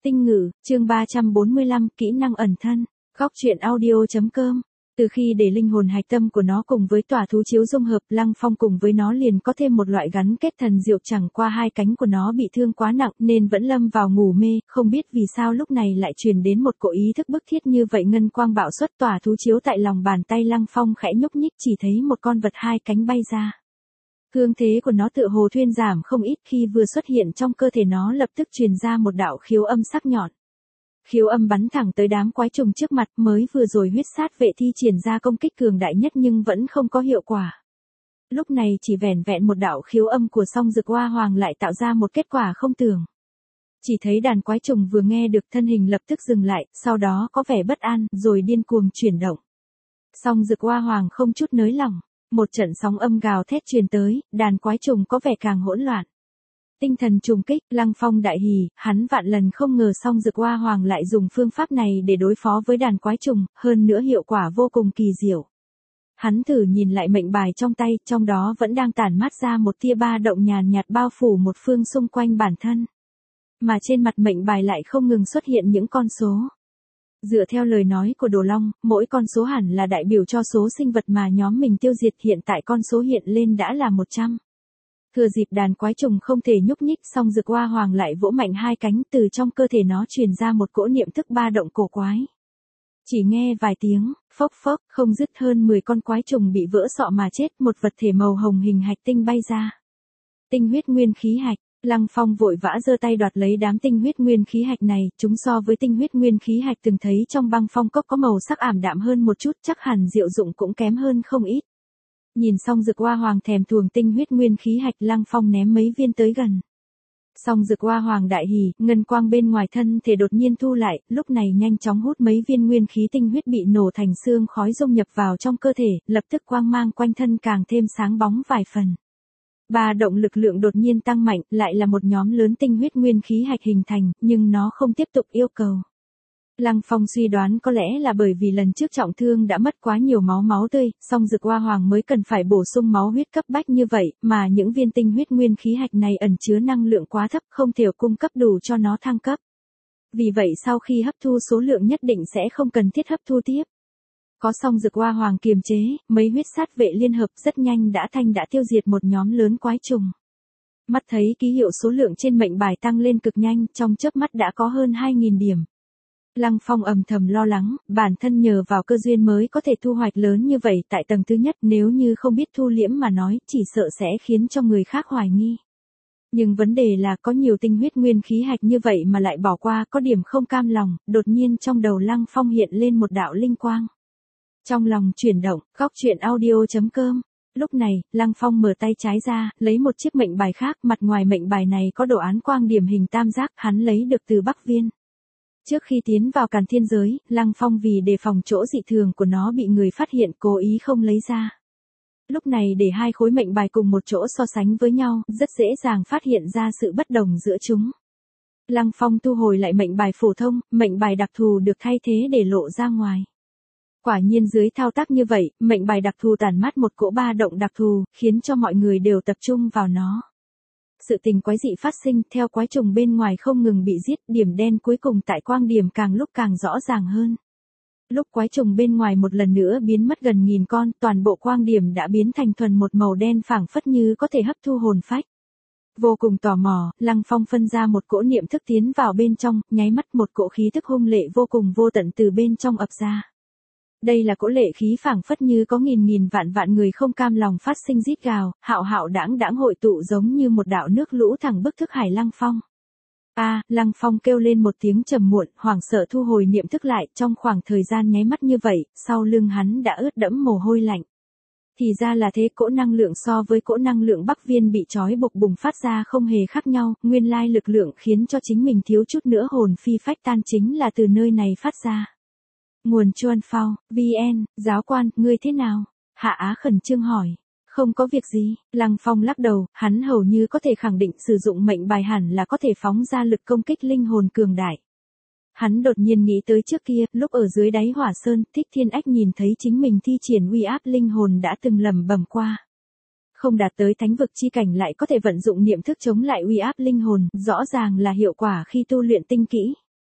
Tinh ngữ, chương 345, kỹ năng ẩn thân. Góc truyện audio.com. Từ khi để linh hồn hạch tâm của nó cùng với tỏa thú chiếu dung hợp, Lăng Phong cùng với nó liền có thêm một loại gắn kết thần diệu, chẳng qua hai cánh của nó bị thương quá nặng nên vẫn lâm vào ngủ mê, không biết vì sao lúc này lại truyền đến một cỗ ý thức bức thiết như vậy. Ngân quang bạo xuất, tỏa thú chiếu tại lòng bàn tay Lăng Phong khẽ nhúc nhích, chỉ thấy một con vật hai cánh bay ra. Cương thế của nó tựa hồ thuyên giảm không ít, khi vừa xuất hiện trong cơ thể nó lập tức truyền ra một đạo khiếu âm sắc nhọn. Khiếu âm bắn thẳng tới đám quái trùng trước mặt. Mới vừa rồi huyết sát vệ thi triển ra công kích cường đại nhất nhưng vẫn không có hiệu quả. Lúc này chỉ vẻn vẹn một đạo khiếu âm của song dược hoa hoàng lại tạo ra một kết quả không tưởng. Chỉ thấy đàn quái trùng vừa nghe được thân hình lập tức dừng lại, sau đó có vẻ bất an, rồi điên cuồng chuyển động. Song dược hoa hoàng không chút nới lỏng. Một trận sóng âm gào thét truyền tới, đàn quái trùng có vẻ càng hỗn loạn. Tinh thần trùng kích, Lăng Phong đại hỉ, hắn vạn lần không ngờ song dược hoa hoàng lại dùng phương pháp này để đối phó với đàn quái trùng, hơn nữa hiệu quả vô cùng kỳ diệu. Hắn thử nhìn lại mệnh bài trong tay, trong đó vẫn đang tản mát ra một tia ba động nhàn nhạt bao phủ một phương xung quanh bản thân. Mà trên mặt mệnh bài lại không ngừng xuất hiện những con số. Dựa theo lời nói của Đồ Long, mỗi con số hẳn là đại biểu cho số sinh vật mà nhóm mình tiêu diệt, hiện tại con số hiện lên đã là 100. Thừa dịp đàn quái trùng không thể nhúc nhích, song dược hoa hoàng lại vỗ mạnh hai cánh, từ trong cơ thể nó truyền ra một cỗ niệm thức ba động cổ quái. Chỉ nghe vài tiếng, phốc phốc, không dứt, hơn 10 con quái trùng bị vỡ sọ mà chết, một vật thể màu hồng hình hạch tinh bay ra. Tinh huyết nguyên khí hạch. Lăng Phong vội vã giơ tay đoạt lấy đám tinh huyết nguyên khí hạch này, chúng so với tinh huyết nguyên khí hạch từng thấy trong băng phong cốc có màu sắc ảm đạm hơn một chút, chắc hẳn diệu dụng cũng kém hơn không ít. Nhìn xong dược hoa hoàng thèm thuồng tinh huyết nguyên khí hạch, Lăng Phong ném mấy viên tới gần. Xong dược hoa hoàng đại hỉ, ngân quang bên ngoài thân thể đột nhiên thu lại, lúc này nhanh chóng hút mấy viên nguyên khí tinh huyết bị nổ thành xương khói dung nhập vào trong cơ thể, lập tức quang mang quanh thân càng thêm sáng bóng vài phần. Ba động lực lượng đột nhiên tăng mạnh, lại là một nhóm lớn tinh huyết nguyên khí hạch hình thành, nhưng nó không tiếp tục yêu cầu. Lăng Phong suy đoán có lẽ là bởi vì lần trước trọng thương đã mất quá nhiều máu tươi, song dược hoa hoàng mới cần phải bổ sung máu huyết cấp bách như vậy, mà những viên tinh huyết nguyên khí hạch này ẩn chứa năng lượng quá thấp, không thể cung cấp đủ cho nó thăng cấp. Vì vậy sau khi hấp thu số lượng nhất định sẽ không cần thiết hấp thu tiếp. Có song dược hoa hoàng kiềm chế, mấy huyết sát vệ liên hợp rất nhanh đã tiêu diệt một nhóm lớn quái trùng. Mắt thấy ký hiệu số lượng trên mệnh bài tăng lên cực nhanh, trong chớp mắt đã có hơn 2.000 điểm. Lăng Phong âm thầm lo lắng, bản thân nhờ vào cơ duyên mới có thể thu hoạch lớn như vậy tại tầng thứ nhất, nếu như không biết thu liễm mà nói, chỉ sợ sẽ khiến cho người khác hoài nghi. Nhưng vấn đề là có nhiều tinh huyết nguyên khí hạch như vậy mà lại bỏ qua, có điểm không cam lòng, đột nhiên trong đầu Lăng Phong hiện lên một đạo linh quang. Trong lòng chuyển động, góc truyện audio.com. Lúc này, Lăng Phong mở tay trái ra, lấy một chiếc mệnh bài khác, mặt ngoài mệnh bài này có đồ án quang điểm hình tam giác, hắn lấy được từ Bắc Viên. Trước khi tiến vào Càn Thiên giới, Lăng Phong vì đề phòng chỗ dị thường của nó bị người phát hiện, cố ý không lấy ra. Lúc này để hai khối mệnh bài cùng một chỗ so sánh với nhau, rất dễ dàng phát hiện ra sự bất đồng giữa chúng. Lăng Phong thu hồi lại mệnh bài phổ thông, mệnh bài đặc thù được thay thế để lộ ra ngoài. Quả nhiên dưới thao tác như vậy, mệnh bài đặc thù tản mát một cỗ ba động đặc thù, khiến cho mọi người đều tập trung vào nó. Sự tình quái dị phát sinh, theo quái trùng bên ngoài không ngừng bị giết, điểm đen cuối cùng tại quang điểm càng lúc càng rõ ràng hơn. Lúc quái trùng bên ngoài một lần nữa biến mất gần 1000 con, toàn bộ quang điểm đã biến thành thuần một màu đen phảng phất như có thể hấp thu hồn phách. Vô cùng tò mò, Lăng Phong phân ra một cỗ niệm thức tiến vào bên trong, nháy mắt một cỗ khí thức hung lệ vô cùng vô tận từ bên trong ập ra. Đây là cỗ lệ khí phảng phất như có nghìn vạn người không cam lòng phát sinh rít gào, hạo hạo đãng hội tụ giống như một đạo nước lũ thẳng bức thức hải Lăng Phong. Lăng Phong kêu lên một tiếng trầm muộn, hoảng sợ thu hồi niệm thức lại, trong khoảng thời gian nháy mắt như vậy, sau lưng hắn đã ướt đẫm mồ hôi lạnh. Thì ra là thế, cỗ năng lượng so với cỗ năng lượng Bắc Viên bị trói buộc bùng phát ra không hề khác nhau, nguyên lai lực lượng khiến cho chính mình thiếu chút nữa hồn phi phách tan chính là từ nơi này phát ra. Nguồn Chuan Phao, VN, giáo quan, ngươi thế nào? Hạ Á khẩn trương hỏi. Không có việc gì, Lăng Phong lắc đầu, hắn hầu như có thể khẳng định sử dụng mệnh bài hẳn là có thể phóng ra lực công kích linh hồn cường đại. Hắn đột nhiên nghĩ tới trước kia, lúc ở dưới đáy hỏa sơn, Thích Thiên Ách nhìn thấy chính mình thi triển uy áp linh hồn đã từng lẩm bẩm qua. Không đạt tới thánh vực chi cảnh lại có thể vận dụng niệm thức chống lại uy áp linh hồn, rõ ràng là hiệu quả khi tu luyện tinh kỹ.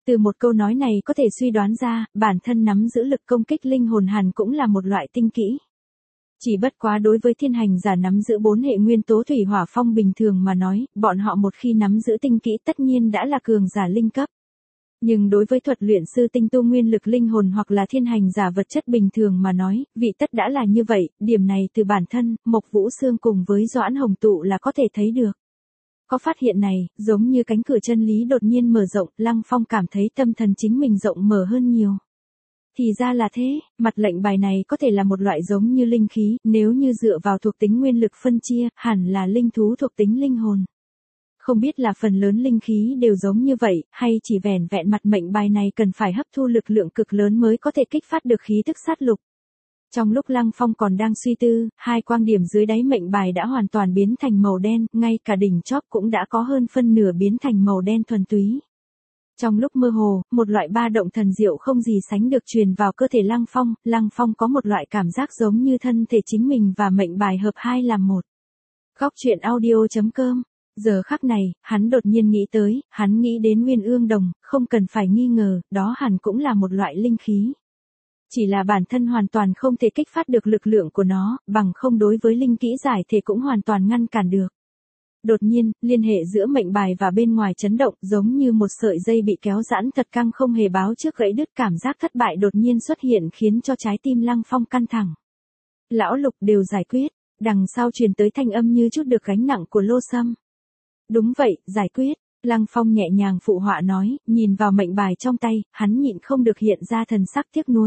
Từ một câu nói này có thể suy đoán ra, bản thân nắm giữ lực công kích linh hồn hẳn cũng là một loại tinh kỹ. Chỉ bất quá đối với thiên hành giả nắm giữ 4 hệ nguyên tố thủy hỏa phong bình thường mà nói, bọn họ một khi nắm giữ tinh kỹ tất nhiên đã là cường giả linh cấp. Nhưng đối với thuật luyện sư tinh tu nguyên lực linh hồn hoặc là thiên hành giả vật chất bình thường mà nói, vị tất đã là như vậy, điểm này từ bản thân, Mộc Vũ Sương cùng với Doãn Hồng Tụ là có thể thấy được. Có phát hiện này, giống như cánh cửa chân lý đột nhiên mở rộng, Lăng Phong cảm thấy tâm thần chính mình rộng mở hơn nhiều. Thì ra là thế, mặt lệnh bài này có thể là một loại giống như linh khí, nếu như dựa vào thuộc tính nguyên lực phân chia, hẳn là linh thú thuộc tính linh hồn. Không biết là phần lớn linh khí đều giống như vậy, hay chỉ vẻn vẹn mặt mệnh bài này cần phải hấp thu lực lượng cực lớn mới có thể kích phát được khí tức sát lục. Trong lúc Lăng Phong còn đang suy tư, hai quang điểm dưới đáy mệnh bài đã hoàn toàn biến thành màu đen, ngay cả đỉnh chóp cũng đã có hơn phân nửa biến thành màu đen thuần túy. Trong lúc mơ hồ, một loại ba động thần diệu không gì sánh được truyền vào cơ thể Lăng Phong có một loại cảm giác giống như thân thể chính mình và mệnh bài hợp hai làm một. Góc truyện audio.com. Giờ khắc này, hắn đột nhiên nghĩ tới, hắn nghĩ đến Nguyên Ương Đồng, không cần phải nghi ngờ, đó hẳn cũng là một loại linh khí. Chỉ là bản thân hoàn toàn không thể kích phát được lực lượng của nó, bằng không đối với linh kỹ giải thể cũng hoàn toàn ngăn cản được. Đột nhiên, liên hệ giữa mệnh bài và bên ngoài chấn động giống như một sợi dây bị kéo giãn thật căng không hề báo trước gãy đứt, cảm giác thất bại đột nhiên xuất hiện khiến cho trái tim Lăng Phong căng thẳng. Lão Lục đều giải quyết, đằng sau truyền tới thanh âm như chút được gánh nặng của Lô Sâm. Đúng vậy, giải quyết, Lăng Phong nhẹ nhàng phụ họa nói, nhìn vào mệnh bài trong tay, hắn nhịn không được hiện ra thần sắc tiếc nuối.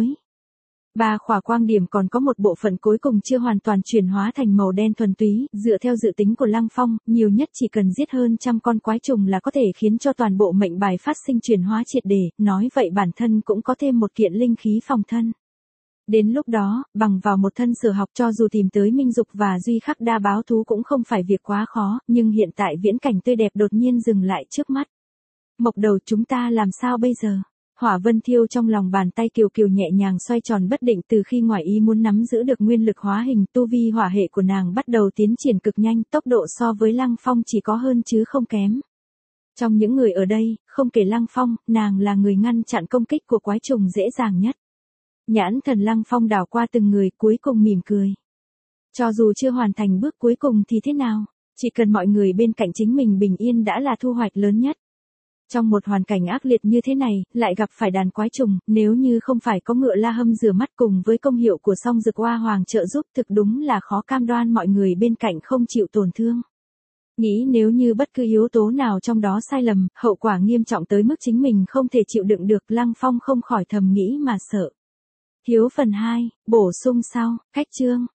Ba khỏa quang điểm còn có một bộ phận cuối cùng chưa hoàn toàn chuyển hóa thành màu đen thuần túy, dựa theo dự tính của Lăng Phong, nhiều nhất chỉ cần giết hơn 100 con quái trùng là có thể khiến cho toàn bộ mệnh bài phát sinh chuyển hóa triệt để, nói vậy bản thân cũng có thêm một kiện linh khí phòng thân. Đến lúc đó, bằng vào một thân sở học cho dù tìm tới Minh Dục và Duy Khắc Đa báo thú cũng không phải việc quá khó, nhưng hiện tại viễn cảnh tươi đẹp đột nhiên dừng lại trước mắt. Mộc Đầu, chúng ta làm sao bây giờ? Hỏa Vân Thiêu trong lòng bàn tay kiều kiều nhẹ nhàng xoay tròn bất định, từ khi ngoài ý muốn nắm giữ được nguyên lực hóa hình, tu vi hỏa hệ của nàng bắt đầu tiến triển cực nhanh, tốc độ so với Lăng Phong chỉ có hơn chứ không kém. Trong những người ở đây, không kể Lăng Phong, nàng là người ngăn chặn công kích của quái trùng dễ dàng nhất. Nhãn thần Lăng Phong đảo qua từng người, cuối cùng mỉm cười. Cho dù chưa hoàn thành bước cuối cùng thì thế nào, chỉ cần mọi người bên cạnh chính mình bình yên đã là thu hoạch lớn nhất. Trong một hoàn cảnh ác liệt như thế này, lại gặp phải đàn quái trùng, nếu như không phải có Ngựa La Hâm rửa mắt cùng với công hiệu của Song Dược Oa Hoàng trợ giúp, thực đúng là khó cam đoan mọi người bên cạnh không chịu tổn thương. Nghĩ nếu như bất cứ yếu tố nào trong đó sai lầm, hậu quả nghiêm trọng tới mức chính mình không thể chịu đựng được, Lăng Phong không khỏi thầm nghĩ mà sợ. Thiếu phần 2, bổ sung sau, cách chương.